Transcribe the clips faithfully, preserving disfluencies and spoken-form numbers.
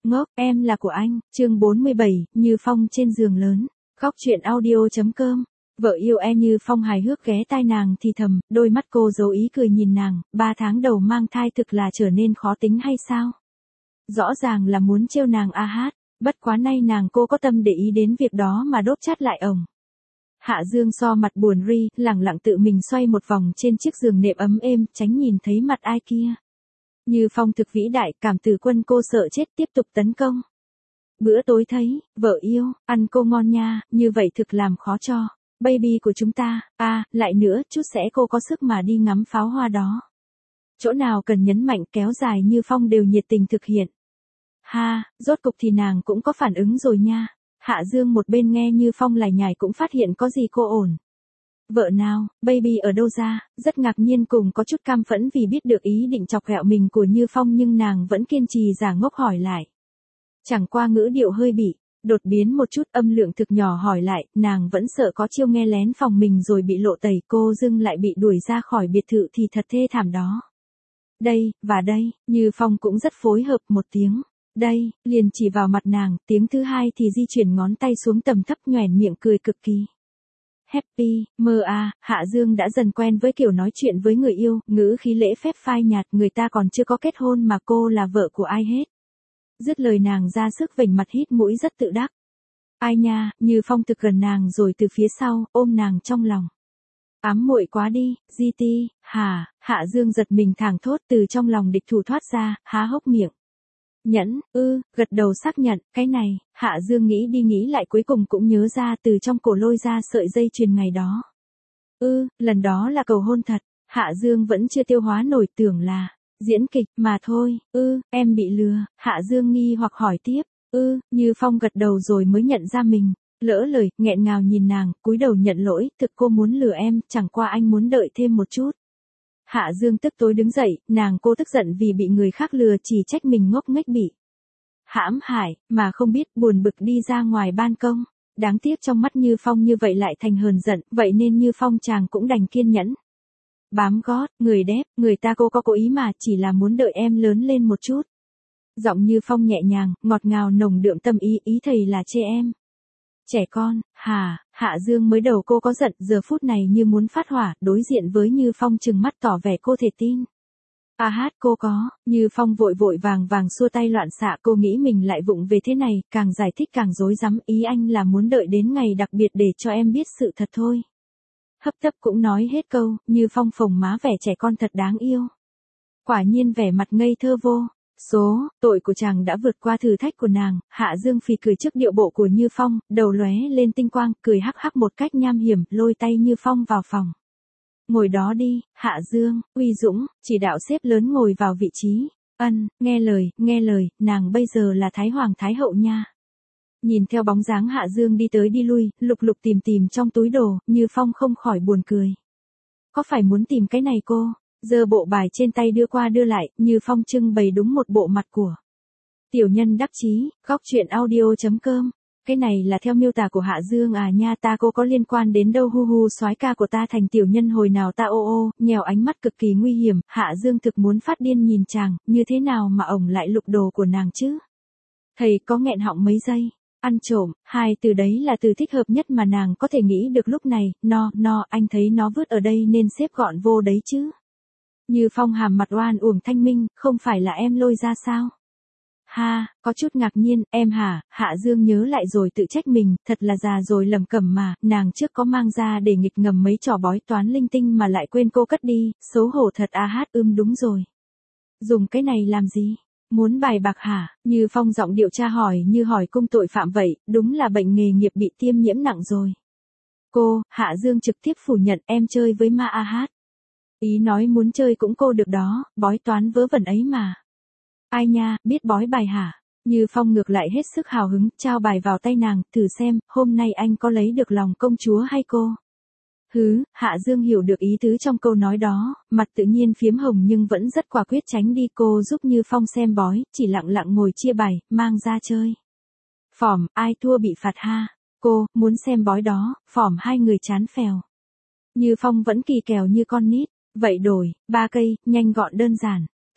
Ngốc, em là của anh, chương bốn mươi bảy, Như Phong trên giường lớn. Góc truyện audio.com. Vợ yêu em Như Phong hài hước ghé tai nàng thì thầm, đôi mắt cô giấu ý cười nhìn nàng, ba tháng đầu mang thai thực là trở nên khó tính hay sao? Rõ ràng là muốn trêu nàng a hát, bất quá nay nàng cô có tâm để ý đến việc đó mà đốt chát lại ổng. Hạ Dương so mặt buồn ri, lẳng lặng tự mình xoay một vòng trên chiếc giường nệm ấm êm, tránh nhìn thấy mặt ai kia. Như Phong thực vĩ đại, cảm tử quân cô sợ chết tiếp tục tấn công. Bữa tối thấy, vợ yêu, ăn cô ngon nha, như vậy thực làm khó cho baby của chúng ta, a à, lại nữa, chút sẽ cô có sức mà đi ngắm pháo hoa đó. Chỗ nào cần nhấn mạnh kéo dài Như Phong đều nhiệt tình thực hiện. Ha, rốt cục thì nàng cũng có phản ứng rồi nha. Hạ Dương một bên nghe Như Phong lải nhải cũng phát hiện có gì cô ổn. Vợ nào, baby ở đâu ra, rất ngạc nhiên cùng có chút cam phẫn vì biết được ý định chọc ghẹo mình của Như Phong nhưng nàng vẫn kiên trì giả ngốc hỏi lại. Chẳng qua ngữ điệu hơi bị, đột biến một chút âm lượng thực nhỏ hỏi lại, nàng vẫn sợ có chiêu nghe lén phòng mình rồi bị lộ tẩy cô dưng lại bị đuổi ra khỏi biệt thự thì thật thê thảm đó. Đây, và đây, Như Phong cũng rất phối hợp một tiếng. Đây, liền chỉ vào mặt nàng, tiếng thứ hai thì di chuyển ngón tay xuống tầm thấp nhoẻn miệng cười cực kỳ. Happy, mơ à, Hạ Dương đã dần quen với kiểu nói chuyện với người yêu, ngữ khí lễ phép phai nhạt, người ta còn chưa có kết hôn mà cô là vợ của ai hết. Dứt lời nàng ra sức vểnh mặt hít mũi rất tự đắc. Ai nha, Như Phong thực gần nàng rồi từ phía sau, ôm nàng trong lòng. Ám muội quá đi, gi ti, hả, Hạ Dương giật mình thảng thốt từ trong lòng địch thủ thoát ra, há hốc miệng. Nhẫn, ư, gật đầu xác nhận, cái này, Hạ Dương nghĩ đi nghĩ lại cuối cùng cũng nhớ ra từ trong cổ lôi ra sợi dây chuyền ngày đó. Ư, lần đó là cầu hôn thật, Hạ Dương vẫn chưa tiêu hóa nổi tưởng là diễn kịch mà thôi, ư, em bị lừa, Hạ Dương nghi hoặc hỏi tiếp, ư, Như Phong gật đầu rồi mới nhận ra mình, lỡ lời, nghẹn ngào nhìn nàng, cúi đầu nhận lỗi, thực cô muốn lừa em, chẳng qua anh muốn đợi thêm một chút. Hạ Dương tức tối đứng dậy, nàng cô tức giận vì bị người khác lừa chỉ trách mình ngốc nghếch bị hãm hại, mà không biết buồn bực đi ra ngoài ban công. Đáng tiếc trong mắt Như Phong như vậy lại thành hờn giận, vậy nên Như Phong chàng cũng đành kiên nhẫn. Bám gót, người đép, người ta cô có cố ý mà chỉ là muốn đợi em lớn lên một chút. Giọng Như Phong nhẹ nhàng, ngọt ngào nồng đượm tâm ý, ý thầy là chê em. Trẻ con, hà, Hạ Dương mới đầu cô có giận, giờ phút này như muốn phát hỏa, đối diện với Như Phong trừng mắt tỏ vẻ cô thể tin. À hát cô có, Như Phong vội vội vàng vàng xua tay loạn xạ cô nghĩ mình lại vụng về thế này, càng giải thích càng rối rắm, ý anh là muốn đợi đến ngày đặc biệt để cho em biết sự thật thôi. Hấp tấp cũng nói hết câu, Như Phong phồng má vẻ trẻ con thật đáng yêu. Quả nhiên vẻ mặt ngây thơ vô. Số, tội của chàng đã vượt qua thử thách của nàng, Hạ Dương phì cười trước điệu bộ của Như Phong, đầu lóe lên tinh quang, cười hắc hắc một cách nham hiểm, lôi tay Như Phong vào phòng. Ngồi đó đi, Hạ Dương, uy dũng, chỉ đạo xếp lớn ngồi vào vị trí, ân, nghe lời, nghe lời, nàng bây giờ là Thái Hoàng Thái Hậu nha. Nhìn theo bóng dáng Hạ Dương đi tới đi lui, lục lục tìm tìm trong túi đồ, Như Phong không khỏi buồn cười. Có phải muốn tìm cái này cô? Giơ bộ bài trên tay đưa qua đưa lại, Như Phong trưng bày đúng một bộ mặt của tiểu nhân đắc chí, góc truyện audio.com. Cái này là theo miêu tả của Hạ Dương à nha, ta cô có liên quan đến đâu, hu hu, soái ca của ta thành tiểu nhân hồi nào ta ô ô, nhèo ánh mắt cực kỳ nguy hiểm, Hạ Dương thực muốn phát điên nhìn chàng, như thế nào mà ổng lại lục đồ của nàng chứ? Thầy có nghẹn họng mấy giây. Ăn trộm, hai từ đấy là từ thích hợp nhất mà nàng có thể nghĩ được lúc này, no, no, anh thấy nó vứt ở đây nên xếp gọn vô đấy chứ. Như Phong hàm mặt oan uổng thanh minh, không phải là em lôi ra sao? Ha, có chút ngạc nhiên, em hả? Hạ Dương nhớ lại rồi tự trách mình, thật là già rồi lầm cẩm mà, nàng trước có mang ra để nghịch ngầm mấy trò bói toán linh tinh mà lại quên cô cất đi, xấu hổ thật a hát ưm đúng rồi. Dùng cái này làm gì? Muốn bài bạc hả? Như Phong giọng điệu tra hỏi như hỏi cung tội phạm vậy, đúng là bệnh nghề nghiệp bị tiêm nhiễm nặng rồi. Cô, Hạ Dương trực tiếp phủ nhận em chơi với ma a hát. Ý nói muốn chơi cũng cô được đó, bói toán vớ vẩn ấy mà. Ai nha, biết bói bài hả? Như Phong ngược lại hết sức hào hứng, trao bài vào tay nàng, thử xem, hôm nay anh có lấy được lòng công chúa hay cô? Hứ, Hạ Dương hiểu được ý tứ trong câu nói đó, mặt tự nhiên phiếm hồng nhưng vẫn rất quả quyết tránh đi, cô giúp Như Phong xem bói, chỉ lặng lặng ngồi chia bài, mang ra chơi. Phỏm, ai thua bị phạt ha? Cô, muốn xem bói đó, phỏm hai người chán phèo. Như Phong vẫn kỳ kèo như con nít. Vậy đổi, ba cây, nhanh gọn đơn giản.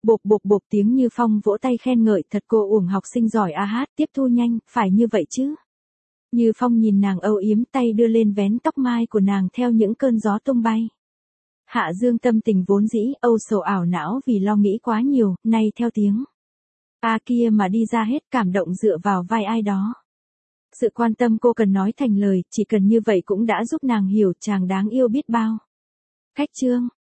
Bộp bộp bộp tiếng Như Phong vỗ tay khen ngợi, thật cô Uổng học sinh giỏi a hát, tiếp thu nhanh, phải như vậy chứ. Như Phong nhìn nàng âu yếm, tay đưa lên vén tóc mai của nàng theo những cơn gió tung bay. Hạ Dương tâm tình vốn dĩ âu sầu ảo não vì lo nghĩ quá nhiều, nay theo tiếng a kia mà đi ra hết, cảm động dựa vào vai ai đó. Sự quan tâm cô cần nói thành lời, chỉ cần như vậy cũng đã giúp nàng hiểu chàng đáng yêu biết bao. Khách trương